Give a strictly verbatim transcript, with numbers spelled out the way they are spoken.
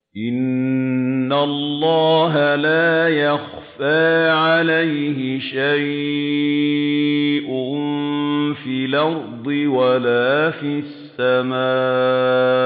إِنَّ اللَّهَ لَا يَخْفَىٰ عَلَيْهِ شَيْءٌ فِي الْأَرْضِ وَلَا فِي السَّمَاءِ